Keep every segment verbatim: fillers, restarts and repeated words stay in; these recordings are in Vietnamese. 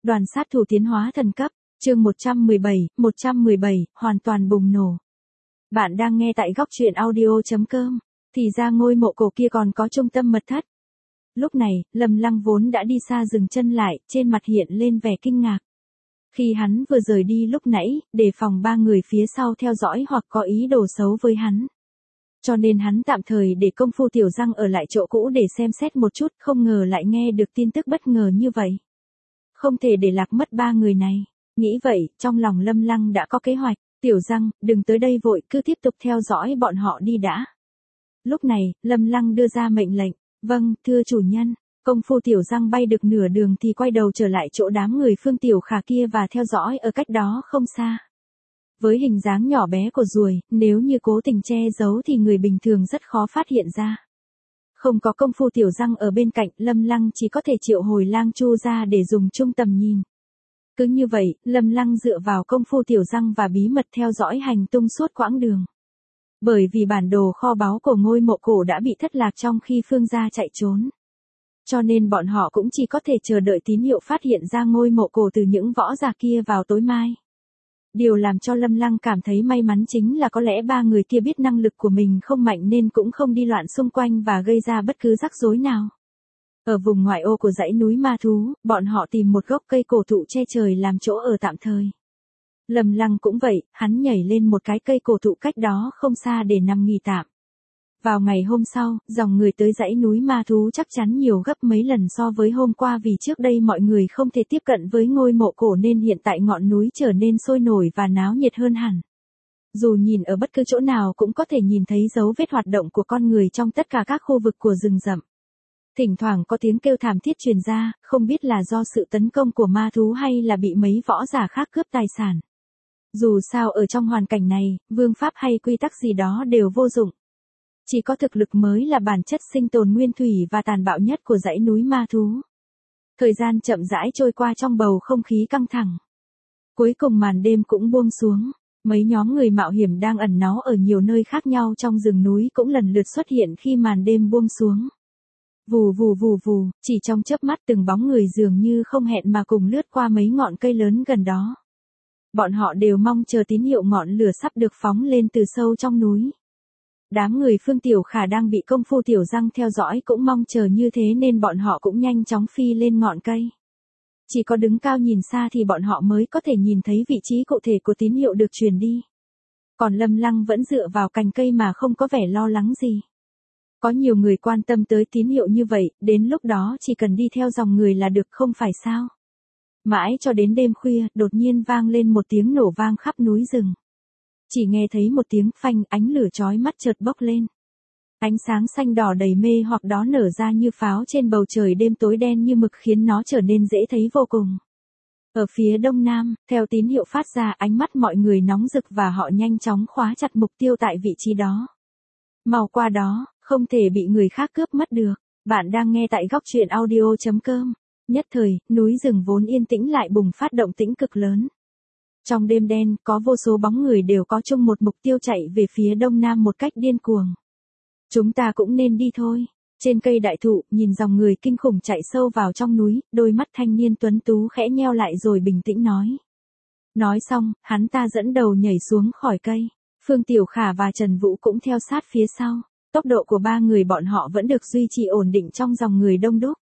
Đoàn sát thủ tiến hóa thần cấp, chương một trăm mười bảy, một trăm mười bảy, hoàn toàn bùng nổ. Bạn đang nghe tại góc truyện audio.com, thì ra ngôi mộ cổ kia còn có trung tâm mật thất. Lúc này, Lâm Lăng vốn đã đi xa dừng chân lại, trên mặt hiện lên vẻ kinh ngạc. Khi hắn vừa rời đi lúc nãy, đề phòng ba người phía sau theo dõi hoặc có ý đồ xấu với hắn. Cho nên hắn tạm thời để công phu tiểu răng ở lại chỗ cũ để xem xét một chút, không ngờ lại nghe được tin tức bất ngờ như vậy. Không thể để lạc mất ba người này. Nghĩ vậy, trong lòng Lâm Lăng đã có kế hoạch. Tiểu răng, đừng tới đây vội, cứ tiếp tục theo dõi bọn họ đi đã. Lúc này, Lâm Lăng đưa ra mệnh lệnh. Vâng, thưa chủ nhân. Công phu tiểu răng bay được nửa đường thì quay đầu trở lại chỗ đám người Phương Tiểu Khả kia và theo dõi ở cách đó không xa. Với hình dáng nhỏ bé của ruồi, nếu như cố tình che giấu thì người bình thường rất khó phát hiện ra. Không có công phu tiểu răng ở bên cạnh, Lâm Lăng chỉ có thể triệu hồi lang chu ra để dùng chung tầm nhìn. Cứ như vậy, Lâm Lăng dựa vào công phu tiểu răng và bí mật theo dõi hành tung suốt quãng đường. Bởi vì bản đồ kho báu của ngôi mộ cổ đã bị thất lạc trong khi Phương gia chạy trốn. Cho nên bọn họ cũng chỉ có thể chờ đợi tín hiệu phát hiện ra ngôi mộ cổ từ những võ giả kia vào tối mai. Điều làm cho Lâm Lăng cảm thấy may mắn chính là có lẽ ba người kia biết năng lực của mình không mạnh nên cũng không đi loạn xung quanh và gây ra bất cứ rắc rối nào. Ở vùng ngoại ô của dãy núi ma thú, bọn họ tìm một gốc cây cổ thụ che trời làm chỗ ở tạm thời. Lâm Lăng cũng vậy, hắn nhảy lên một cái cây cổ thụ cách đó không xa để nằm nghỉ tạm. Vào ngày hôm sau, dòng người tới dãy núi ma thú chắc chắn nhiều gấp mấy lần so với hôm qua vì trước đây mọi người không thể tiếp cận với ngôi mộ cổ nên hiện tại ngọn núi trở nên sôi nổi và náo nhiệt hơn hẳn. Dù nhìn ở bất cứ chỗ nào cũng có thể nhìn thấy dấu vết hoạt động của con người trong tất cả các khu vực của rừng rậm. Thỉnh thoảng có tiếng kêu thảm thiết truyền ra, không biết là do sự tấn công của ma thú hay là bị mấy võ giả khác cướp tài sản. Dù sao ở trong hoàn cảnh này, vương pháp hay quy tắc gì đó đều vô dụng. Chỉ có thực lực mới là bản chất sinh tồn nguyên thủy và tàn bạo nhất của dãy núi ma thú. Thời gian chậm rãi trôi qua trong bầu không khí căng thẳng. Cuối cùng màn đêm cũng buông xuống. Mấy nhóm người mạo hiểm đang ẩn náu ở nhiều nơi khác nhau trong rừng núi cũng lần lượt xuất hiện khi màn đêm buông xuống. Vù vù vù vù, chỉ trong chớp mắt từng bóng người dường như không hẹn mà cùng lướt qua mấy ngọn cây lớn gần đó. Bọn họ đều mong chờ tín hiệu ngọn lửa sắp được phóng lên từ sâu trong núi. Đám người Phương Tiểu Khả đang bị công phu tiểu răng theo dõi cũng mong chờ như thế nên bọn họ cũng nhanh chóng phi lên ngọn cây. Chỉ có đứng cao nhìn xa thì bọn họ mới có thể nhìn thấy vị trí cụ thể của tín hiệu được truyền đi. Còn Lâm Lăng vẫn dựa vào cành cây mà không có vẻ lo lắng gì. Có nhiều người quan tâm tới tín hiệu như vậy, đến lúc đó chỉ cần đi theo dòng người là được không phải sao. Mãi cho đến đêm khuya, đột nhiên vang lên một tiếng nổ vang khắp núi rừng. Chỉ nghe thấy một tiếng phanh, ánh lửa chói mắt chợt bốc lên. Ánh sáng xanh đỏ đầy mê hoặc đó nở ra như pháo trên bầu trời đêm tối đen như mực khiến nó trở nên dễ thấy vô cùng. Ở phía đông nam, theo tín hiệu phát ra ánh mắt mọi người nóng rực và họ nhanh chóng khóa chặt mục tiêu tại vị trí đó. Mau qua đó, không thể bị người khác cướp mất được. Bạn đang nghe tại góc truyện audio.com. Nhất thời, núi rừng vốn yên tĩnh lại bùng phát động tĩnh cực lớn. Trong đêm đen, có vô số bóng người đều có chung một mục tiêu chạy về phía đông nam một cách điên cuồng. Chúng ta cũng nên đi thôi. Trên cây đại thụ, nhìn dòng người kinh khủng chạy sâu vào trong núi, đôi mắt thanh niên tuấn tú khẽ nheo lại rồi bình tĩnh nói. Nói xong, hắn ta dẫn đầu nhảy xuống khỏi cây. Phương Tiểu Khả và Trần Vũ cũng theo sát phía sau. Tốc độ của ba người bọn họ vẫn được duy trì ổn định trong dòng người đông đúc.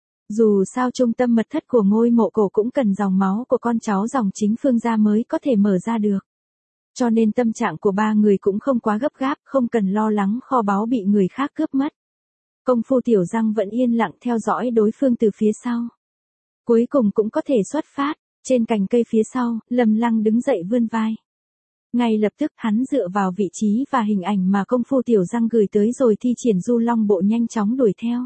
Dù sao trung tâm mật thất của ngôi mộ cổ cũng cần dòng máu của con cháu dòng chính Phương gia mới có thể mở ra được. Cho nên tâm trạng của ba người cũng không quá gấp gáp, không cần lo lắng kho báu bị người khác cướp mất. Công phu tiểu răng vẫn yên lặng theo dõi đối phương từ phía sau. Cuối cùng cũng có thể xuất phát, trên cành cây phía sau, Lâm Lăng đứng dậy vươn vai. Ngay lập tức hắn dựa vào vị trí và hình ảnh mà công phu tiểu răng gửi tới rồi thi triển du long bộ nhanh chóng đuổi theo.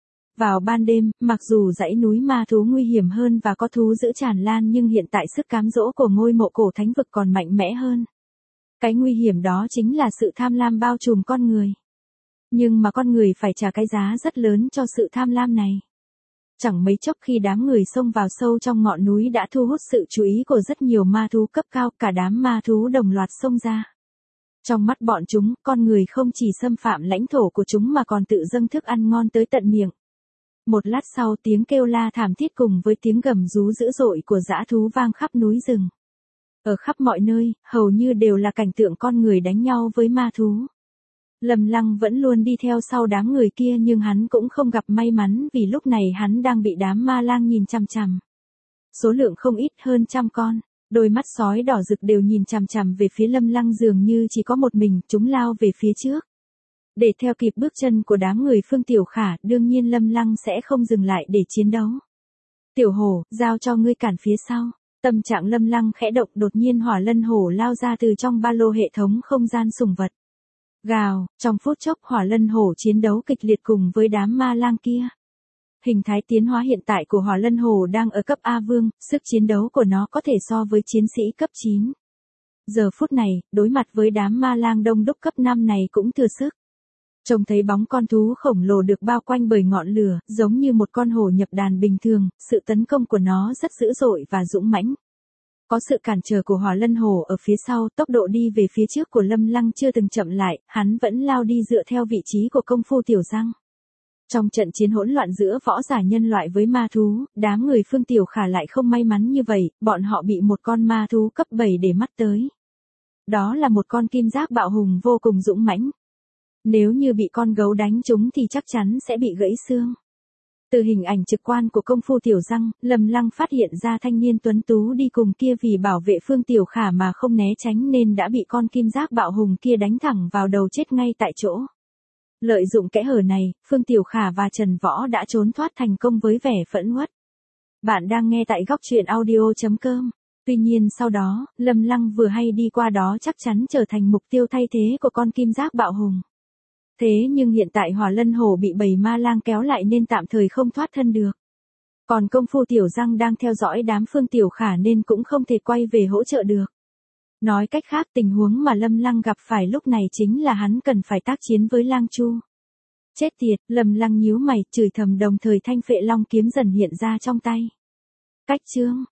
Vào ban đêm, mặc dù dãy núi ma thú nguy hiểm hơn và có thú dữ tràn lan nhưng hiện tại sức cám dỗ của ngôi mộ cổ thánh vực còn mạnh mẽ hơn. Cái nguy hiểm đó chính là sự tham lam bao trùm con người. Nhưng mà con người phải trả cái giá rất lớn cho sự tham lam này. Chẳng mấy chốc khi đám người xông vào sâu trong ngọn núi đã thu hút sự chú ý của rất nhiều ma thú cấp cao, cả đám ma thú đồng loạt xông ra. Trong mắt bọn chúng, con người không chỉ xâm phạm lãnh thổ của chúng mà còn tự dâng thức ăn ngon tới tận miệng. Một lát sau tiếng kêu la thảm thiết cùng với tiếng gầm rú dữ dội của dã thú vang khắp núi rừng. Ở khắp mọi nơi, hầu như đều là cảnh tượng con người đánh nhau với ma thú. Lâm Lăng vẫn luôn đi theo sau đám người kia nhưng hắn cũng không gặp may mắn vì lúc này hắn đang bị đám ma lang nhìn chằm chằm. Số lượng không ít hơn trăm con, đôi mắt sói đỏ rực đều nhìn chằm chằm về phía Lâm Lăng dường như chỉ có một mình, chúng lao về phía trước. Để theo kịp bước chân của đám người Phương Tiểu Khả, đương nhiên Lâm Lăng sẽ không dừng lại để chiến đấu. Tiểu hổ, giao cho ngươi cản phía sau. Tâm trạng Lâm Lăng khẽ động, đột nhiên hỏa lân hổ lao ra từ trong ba lô hệ thống không gian sủng vật. Gào, trong phút chốc hỏa lân hổ chiến đấu kịch liệt cùng với đám ma lang kia. Hình thái tiến hóa hiện tại của hỏa lân hổ đang ở cấp A vương, sức chiến đấu của nó có thể so với chiến sĩ cấp chín. Giờ phút này, đối mặt với đám ma lang đông đúc cấp năm này cũng thừa sức. Trông thấy bóng con thú khổng lồ được bao quanh bởi ngọn lửa, giống như một con hổ nhập đàn bình thường, sự tấn công của nó rất dữ dội và dũng mãnh. Có sự cản trở của hỏa lân hổ ở phía sau, tốc độ đi về phía trước của Lâm Lăng chưa từng chậm lại, hắn vẫn lao đi dựa theo vị trí của công phu tiểu răng. Trong trận chiến hỗn loạn giữa võ giả nhân loại với ma thú, đám người Phương Tiểu Khả lại không may mắn như vậy, bọn họ bị một con ma thú cấp bảy để mắt tới. Đó là một con kim giác bạo hùng vô cùng dũng mãnh. Nếu như bị con gấu đánh trúng thì chắc chắn sẽ bị gãy xương. Từ hình ảnh trực quan của công phu tiểu răng, Lâm Lăng phát hiện ra thanh niên tuấn tú đi cùng kia vì bảo vệ Phương Tiểu Khả mà không né tránh nên đã bị con kim giác bạo hùng kia đánh thẳng vào đầu chết ngay tại chỗ. Lợi dụng kẽ hở này, Phương Tiểu Khả và Trần Võ đã trốn thoát thành công với vẻ phẫn uất. Bạn đang nghe tại góc truyện audio chấm com. Tuy nhiên sau đó, Lâm Lăng vừa hay đi qua đó chắc chắn trở thành mục tiêu thay thế của con kim giác bạo hùng. Thế nhưng hiện tại hỏa lân hổ bị bầy ma lang kéo lại nên tạm thời không thoát thân được. Còn công phu tiểu răng đang theo dõi đám Phương Tiểu Khả nên cũng không thể quay về hỗ trợ được. Nói cách khác, tình huống mà Lâm Lăng gặp phải lúc này chính là hắn cần phải tác chiến với Lang Chu. Chết tiệt, Lâm Lăng nhíu mày, chửi thầm đồng thời thanh phệ long kiếm dần hiện ra trong tay. Cách chương